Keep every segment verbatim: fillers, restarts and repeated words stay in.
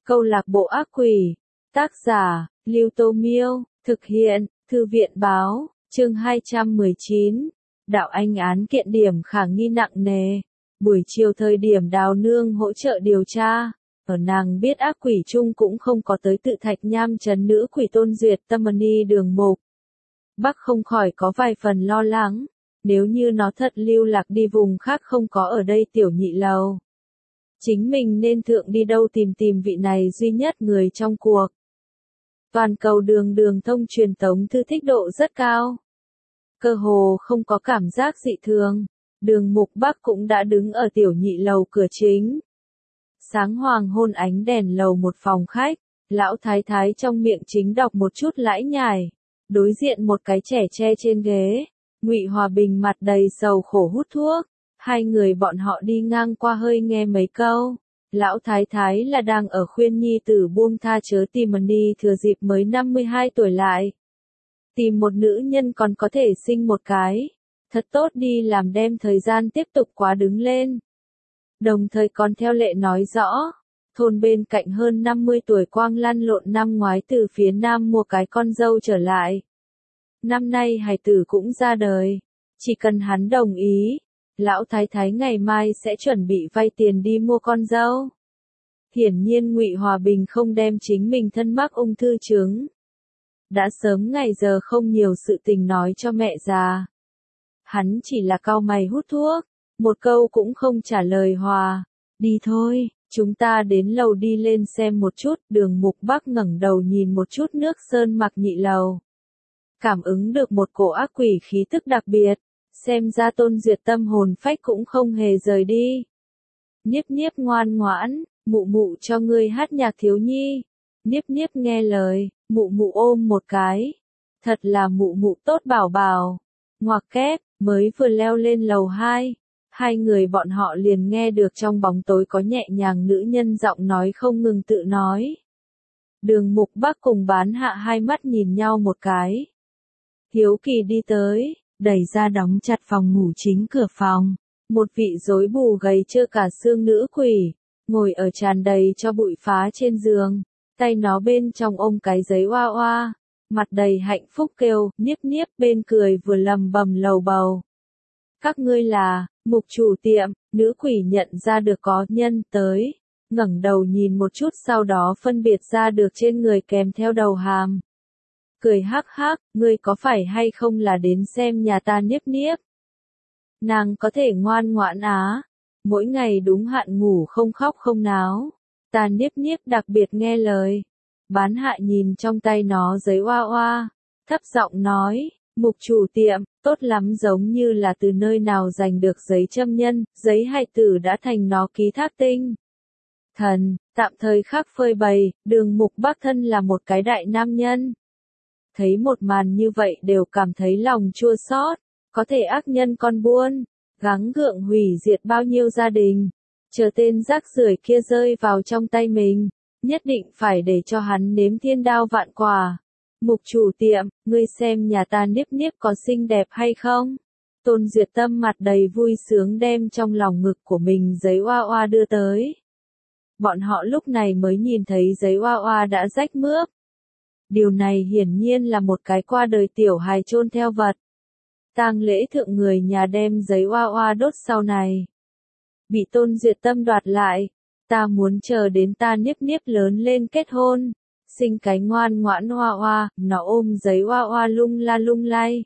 Câu lạc bộ ác quỷ. Tác giả, Lưu Tô Miêu. Thực hiện, Thư viện Báo. Chương hai trăm mười chín. Đạo Anh án kiện điểm khả nghi nặng nề. Buổi chiều thời điểm Đào Nương hỗ trợ điều tra, ở nàng biết ác quỷ chung cũng không có tới tự Thạch Nham trấn nữ quỷ Tôn Duyệt Tâm Ni Đường Mục. Bác không khỏi có vài phần lo lắng, nếu như nó thật lưu lạc đi vùng khác không có ở đây tiểu nhị lầu. Chính mình nên thượng đi đâu tìm tìm vị này duy nhất người trong cuộc. Toàn cầu đường đường thông truyền tống thư thích độ rất cao. Cơ hồ không có cảm giác dị thường. Đường Mục Bắc cũng đã đứng ở tiểu nhị lầu cửa chính. Sáng hoàng hôn ánh đèn lầu một phòng khách, lão thái thái trong miệng chính đọc một chút lãi nhải. Đối diện một cái trẻ tre trên ghế, Ngụy Hòa Bình mặt đầy sầu khổ hút thuốc. Hai người bọn họ đi ngang qua hơi nghe mấy câu. Lão thái thái là đang ở khuyên nhi tử buông tha chớ tìm đi thừa dịp mới năm mươi hai tuổi lại. Tìm một nữ nhân còn có thể sinh một cái. Thật tốt đi làm đem thời gian tiếp tục quá đứng lên. Đồng thời còn theo lệ nói rõ, thôn bên cạnh hơn năm mươi tuổi Quang lăn lộn năm ngoái từ phía nam mua cái con dâu trở lại. Năm nay hài tử cũng ra đời, chỉ cần hắn đồng ý, lão thái thái ngày mai sẽ chuẩn bị vay tiền đi mua con dâu. Hiển nhiên Ngụy Hòa Bình không đem chính mình thân mắc ung thư chứng. Đã sớm ngày giờ không nhiều sự tình nói cho mẹ già. Hắn chỉ là cau mày hút thuốc, một câu cũng không trả lời Hòa. Đi thôi, chúng ta đến lầu đi lên xem một chút. Đường Mục Bắc ngẩng đầu nhìn một chút nước sơn mặc nhị lầu. Cảm ứng được một cổ ác quỷ khí tức đặc biệt, xem ra Tôn Duyệt tâm hồn phách cũng không hề rời đi. Niếp Niếp ngoan ngoãn, mụ mụ cho ngươi hát nhạc thiếu nhi. Niếp Niếp nghe lời, mụ mụ ôm một cái. Thật là mụ mụ tốt bảo bảo. Ngoặc kép, mới vừa leo lên lầu hai, hai người bọn họ liền nghe được trong bóng tối có nhẹ nhàng nữ nhân giọng nói không ngừng tự nói. Đường Mục Bắc cùng Bán Hạ hai mắt nhìn nhau một cái. Hiếu kỳ đi tới, đẩy ra đóng chặt phòng ngủ chính cửa phòng. Một vị rối bù gầy trơ cả xương nữ quỷ, ngồi ở tràn đầy cho bụi phá trên giường, tay nó bên trong ôm cái giấy oa oa. Mặt đầy hạnh phúc kêu, Niếp Niếp bên cười vừa lầm bầm lầu bầu. Các ngươi là, Mục chủ tiệm. Nữ quỷ nhận ra được có nhân tới, ngẩng đầu nhìn một chút sau đó phân biệt ra được trên người kèm theo đầu hàm. Cười hắc hắc, ngươi có phải hay không là đến xem nhà ta Niếp Niếp? Nàng có thể ngoan ngoãn á, mỗi ngày đúng hạn ngủ không khóc không náo. Ta Niếp Niếp đặc biệt nghe lời. Bán Hạ nhìn trong tay nó giấy oa oa, thấp giọng nói, Mục chủ tiệm, tốt lắm, giống như là từ nơi nào giành được giấy châm nhân, giấy hài tử đã thành nó ký thác tinh. Thần, tạm thời khác phơi bày, Đường Mục Bắc thân là một cái đại nam nhân. Thấy một màn như vậy đều cảm thấy lòng chua xót, có thể ác nhân con buôn, gắng gượng hủy diệt bao nhiêu gia đình, chờ tên rác rưởi kia rơi vào trong tay mình. Nhất định phải để cho hắn nếm thiên đao vạn quả. Mục chủ tiệm, ngươi xem nhà ta Niếp Niếp có xinh đẹp hay không? Tôn Duyệt Tâm mặt đầy vui sướng đem trong lòng ngực của mình giấy oa oa đưa tới. Bọn họ lúc này mới nhìn thấy giấy oa oa đã rách mướp. Điều này hiển nhiên là một cái qua đời tiểu hài chôn theo vật. Tang lễ thượng người nhà đem giấy oa oa đốt sau này. Bị Tôn Duyệt Tâm đoạt lại. Ta muốn chờ đến ta Niếp Niếp lớn lên kết hôn, sinh cái ngoan ngoãn hoa hoa, nó ôm giấy hoa hoa lung la lung lay.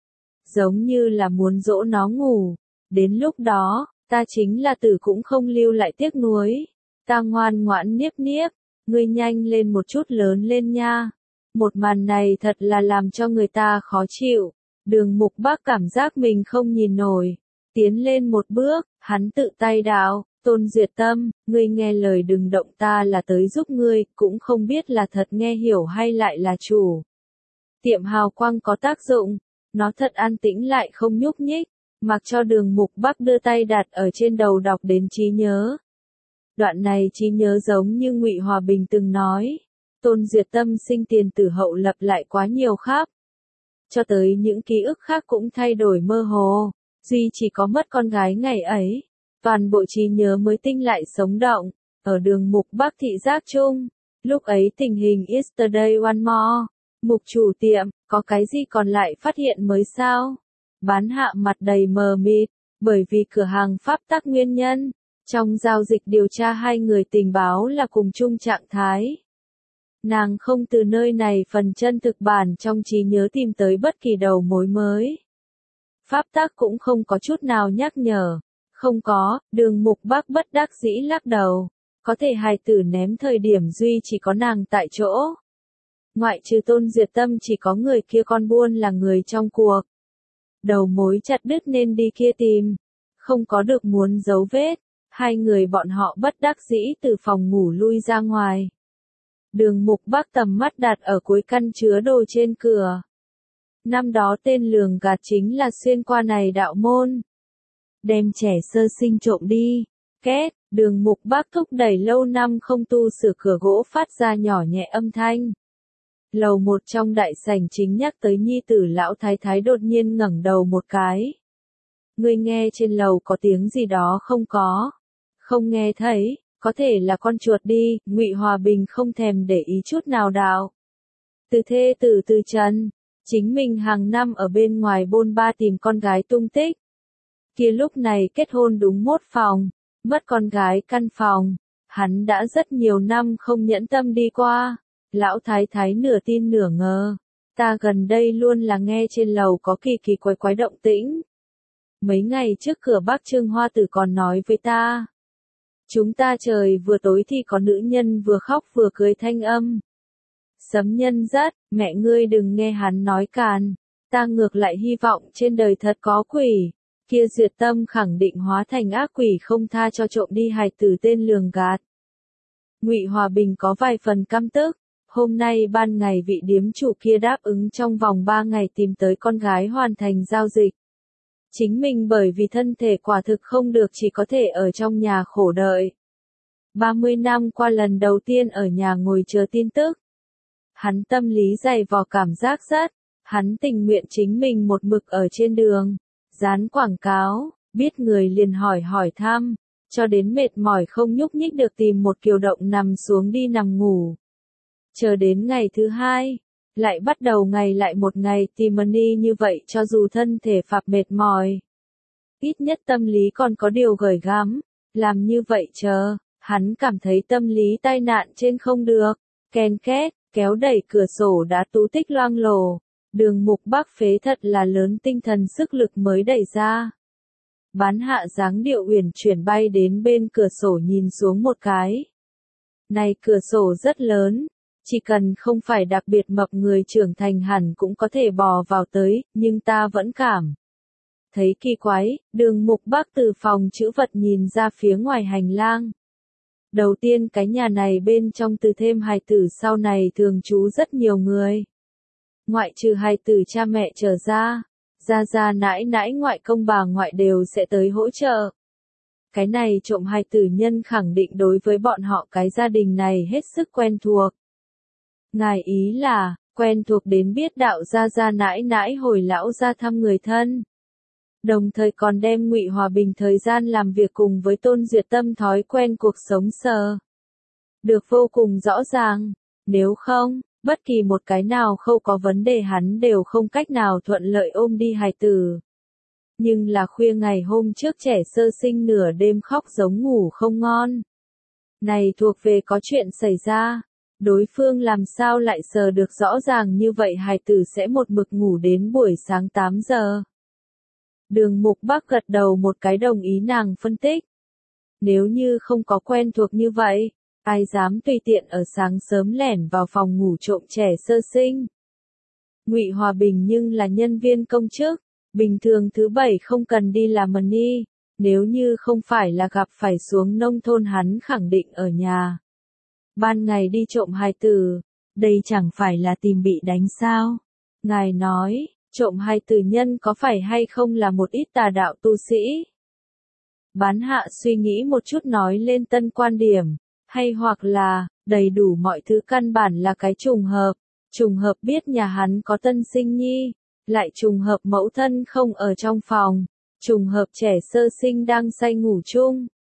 Giống như là muốn dỗ nó ngủ, đến lúc đó, ta chính là tử cũng không lưu lại tiếc nuối. Ta ngoan ngoãn Niếp Niếp, ngươi nhanh lên một chút lớn lên nha. Một màn này thật là làm cho người ta khó chịu. Đường Mục Bắc cảm giác mình không nhìn nổi, tiến lên một bước, hắn tự tay đạo. Tôn Duyệt Tâm, ngươi nghe lời đừng động, ta là tới giúp ngươi, cũng không biết là thật nghe hiểu hay lại là chủ. Tiệm hào quang có tác dụng, nó thật an tĩnh lại không nhúc nhích, mặc cho Đường Mục Bắc đưa tay đặt ở trên đầu đọc đến trí nhớ. Đoạn này trí nhớ giống như Ngụy Hòa Bình từng nói, Tôn Duyệt Tâm sinh tiền tử hậu lập lại quá nhiều khắp. Cho tới những ký ức khác cũng thay đổi mơ hồ, duy chỉ có mất con gái ngày ấy. Toàn bộ trí nhớ mới tinh lại sống động, ở đường Mục Bắc thị giác chung. Lúc ấy tình hình Yesterday One More. Mục chủ tiệm, có cái gì còn lại phát hiện mới sao? Bán hạ mặt đầy mờ mịt, bởi vì cửa hàng pháp tắc nguyên nhân. Trong giao dịch điều tra hai người tình báo là cùng chung trạng thái. Nàng không từ nơi này phần chân thực bản trong trí nhớ tìm tới bất kỳ đầu mối mới. Pháp tắc cũng không có chút nào nhắc nhở. Không có, đường Mục Bắc bất đắc dĩ lắc đầu. Có thể hài tử ném thời điểm duy chỉ có nàng tại chỗ. Ngoại trừ Tôn Duyệt Tâm chỉ có người kia con buôn là người trong cuộc. Đầu mối chặt đứt nên đi kia tìm. Không có được muốn dấu vết. Hai người bọn họ bất đắc dĩ từ phòng ngủ lui ra ngoài. Đường Mục Bắc tầm mắt đặt ở cuối căn chứa đồ trên cửa. Năm đó tên lường gạt chính là xuyên qua này đạo môn. Đem trẻ sơ sinh trộm đi. Két, đường Mục Bắc thúc đẩy lâu năm không tu sửa cửa gỗ phát ra nhỏ nhẹ âm thanh. Lầu một trong đại sảnh chính nhắc tới nhi tử lão thái thái đột nhiên ngẩng đầu một cái. Ngươi nghe trên lầu có tiếng gì đó không có? Không nghe thấy, có thể là con chuột đi, Ngụy Hòa Bình không thèm để ý chút nào đạo. Từ thê tử từ trần, chính mình hàng năm ở bên ngoài bôn ba tìm con gái tung tích. Kia lúc này kết hôn đúng mốt phòng, mất con gái căn phòng, hắn đã rất nhiều năm không nhẫn tâm đi qua. Lão thái thái nửa tin nửa ngờ, ta gần đây luôn là nghe trên lầu có kỳ kỳ quái quái động tĩnh. Mấy ngày trước cửa bác Trương Hoa Tử còn nói với ta. Chúng ta trời vừa tối thì có nữ nhân vừa khóc vừa cười thanh âm. Sấm nhân rất, mẹ ngươi đừng nghe hắn nói càn. Ta ngược lại hy vọng trên đời thật có quỷ. Kia Duyệt Tâm khẳng định hóa thành ác quỷ không tha cho trộm đi hài tử tên lường gạt. Ngụy Hòa Bình có vài phần căm tức. Hôm nay ban ngày vị điếm chủ kia đáp ứng trong vòng ba ngày tìm tới con gái hoàn thành giao dịch. Chính mình bởi vì thân thể quả thực không được chỉ có thể ở trong nhà khổ đợi. ba mươi năm qua lần đầu tiên ở nhà ngồi chờ tin tức. Hắn tâm lý dày vò cảm giác rất, hắn tình nguyện chính mình một mực ở trên đường, dán quảng cáo, biết người liền hỏi hỏi thăm, cho đến mệt mỏi không nhúc nhích được tìm một kiều động nằm xuống đi nằm ngủ. Chờ đến ngày thứ hai, lại bắt đầu ngày lại một ngày tìm money như vậy cho dù thân thể phạp mệt mỏi. Ít nhất tâm lý còn có điều gởi gắm, làm như vậy chờ, hắn cảm thấy tâm lý tai nạn trên không được, ken két, kéo đẩy cửa sổ đá tú tích loang lổ, đường Mục Bắc phế thật là lớn tinh thần sức lực mới đẩy ra. Bán hạ dáng điệu uyển chuyển bay đến bên cửa sổ nhìn xuống một cái. Này cửa sổ rất lớn. Chỉ cần không phải đặc biệt mập người trưởng thành hẳn cũng có thể bò vào tới, nhưng ta vẫn cảm thấy kỳ quái. Đường Mục Bắc từ phòng chữ vật nhìn ra phía ngoài hành lang. Đầu tiên cái nhà này bên trong từ thêm hài tử sau này thường trú rất nhiều người. Ngoại trừ hài tử cha mẹ trở ra, gia gia nãi nãi ngoại công bà ngoại đều sẽ tới hỗ trợ. Cái này trộm hài tử nhân khẳng định đối với bọn họ cái gia đình này hết sức quen thuộc. Ngài ý là, quen thuộc đến biết đạo gia gia nãi nãi hồi lão ra thăm người thân. Đồng thời còn đem Ngụy Hòa Bình thời gian làm việc cùng với Tôn Duyệt Tâm thói quen cuộc sống sờ. Được vô cùng rõ ràng, nếu không, bất kỳ một cái nào không có vấn đề hắn đều không cách nào thuận lợi ôm đi hài tử. Nhưng là khuya ngày hôm trước trẻ sơ sinh nửa đêm khóc giống ngủ không ngon. Này thuộc về có chuyện xảy ra. Đối phương làm sao lại sờ được rõ ràng như vậy hài tử sẽ một mực ngủ đến buổi sáng tám giờ. Đường Mục Bắc gật đầu một cái đồng ý nàng phân tích. Nếu như không có quen thuộc như vậy, ai dám tùy tiện ở sáng sớm lẻn vào phòng ngủ trộm trẻ sơ sinh. Ngụy Hòa Bình nhưng là nhân viên công chức, bình thường thứ bảy không cần đi làm money, nếu như không phải là gặp phải xuống nông thôn hắn khẳng định ở nhà. Ban ngày đi trộm hài tử, đây chẳng phải là tìm bị đánh sao? Ngài nói, trộm hài tử nhân có phải hay không là một ít tà đạo tu sĩ? Bán hạ suy nghĩ một chút nói lên tân quan điểm, hay hoặc là, đầy đủ mọi thứ căn bản là cái trùng hợp, trùng hợp biết nhà hắn có tân sinh nhi, lại trùng hợp mẫu thân không ở trong phòng, trùng hợp trẻ sơ sinh đang say ngủ chung.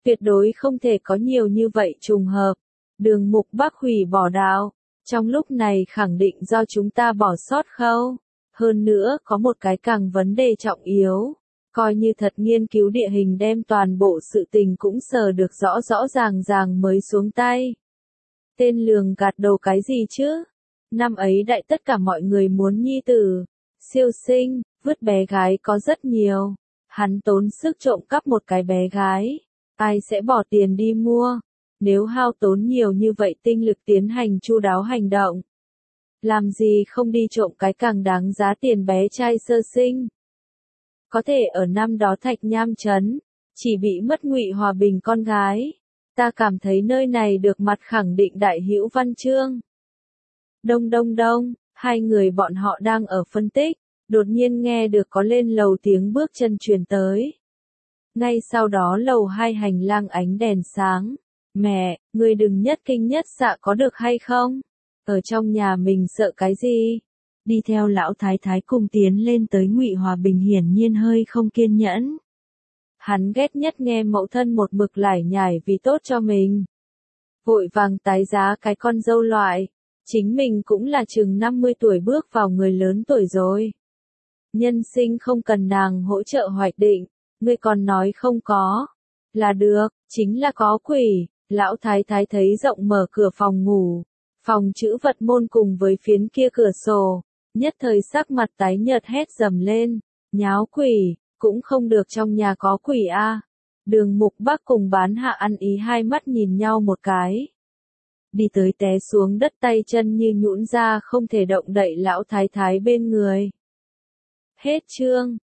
Tuyệt đối không thể có nhiều như vậy trùng hợp. Đường Mục Bắc hủy bỏ đạo. Trong lúc này khẳng định do chúng ta bỏ sót khâu. Hơn nữa có một cái càng vấn đề trọng yếu. Coi như thật nghiên cứu địa hình đem toàn bộ sự tình cũng sờ được rõ rõ ràng ràng mới xuống tay. Tên lường gạt đầu cái gì chứ? Năm ấy đại tất cả mọi người muốn nhi tử. Siêu sinh, vứt bé gái có rất nhiều. Hắn tốn sức trộm cắp một cái bé gái. Ai sẽ bỏ tiền đi mua? Nếu hao tốn nhiều như vậy tinh lực tiến hành chu đáo hành động. Làm gì không đi trộm cái càng đáng giá tiền bé trai sơ sinh? Có thể ở năm đó Thạch Nham Trấn, chỉ bị mất Ngụy Hòa Bình con gái. Ta cảm thấy nơi này được mặt khẳng định đại hữu văn chương. Đông đông đông, hai người bọn họ đang ở phân tích, đột nhiên nghe được có lên lầu tiếng bước chân truyền tới. Ngay sau đó lầu hai hành lang ánh đèn sáng. Mẹ, ngươi đừng nhất kinh nhất xạ có được hay không? Ở trong nhà mình sợ cái gì? Đi theo lão thái thái cùng tiến lên tới Ngụy Hòa Bình hiển nhiên hơi không kiên nhẫn. Hắn ghét nhất nghe mẫu thân một mực lải nhải vì tốt cho mình. Vội vàng tái giá cái con dâu loại. Chính mình cũng là chừng năm mươi tuổi bước vào người lớn tuổi rồi. Nhân sinh không cần nàng hỗ trợ hoạch định. Ngươi còn nói không có. Là được, chính là có quỷ. Lão thái thái thấy rộng mở cửa phòng ngủ. Phòng chữ vật môn cùng với phiến kia cửa sổ. Nhất thời sắc mặt tái nhợt hét dầm lên. Nháo quỷ, cũng không được trong nhà có quỷ a. À. Đường Mục Bắc cùng Bán Hạ ăn ý hai mắt nhìn nhau một cái. Đi tới té xuống đất tay chân như nhũn ra không thể động đậy lão thái thái bên người. Hết chương.